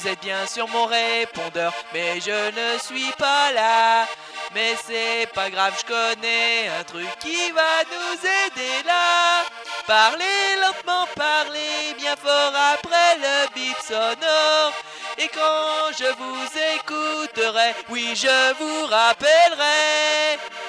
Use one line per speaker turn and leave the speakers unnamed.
vous êtes bien sur mon répondeur, mais je ne suis pas là. Mais c'est pas grave, je connais un truc qui va nous aider là. Parlez lentement, parlez bien fort après le bip sonore. Et quand je vous écouterai, oui je vous rappellerai.